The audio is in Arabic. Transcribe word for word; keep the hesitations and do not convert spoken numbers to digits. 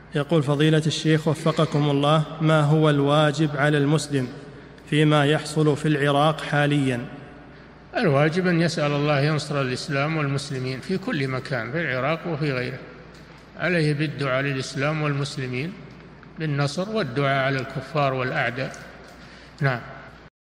يقول فضيلة الشيخ وفقكم الله، ما هو الواجب على المسلم فيما يحصل في العراق حاليا؟ الواجب أن يسأل الله ينصر الإسلام والمسلمين في كل مكان، في العراق وفي غيره. عليه بالدعاء للإسلام والمسلمين بالنصر، والدعاء على الكفار والأعداء. نعم.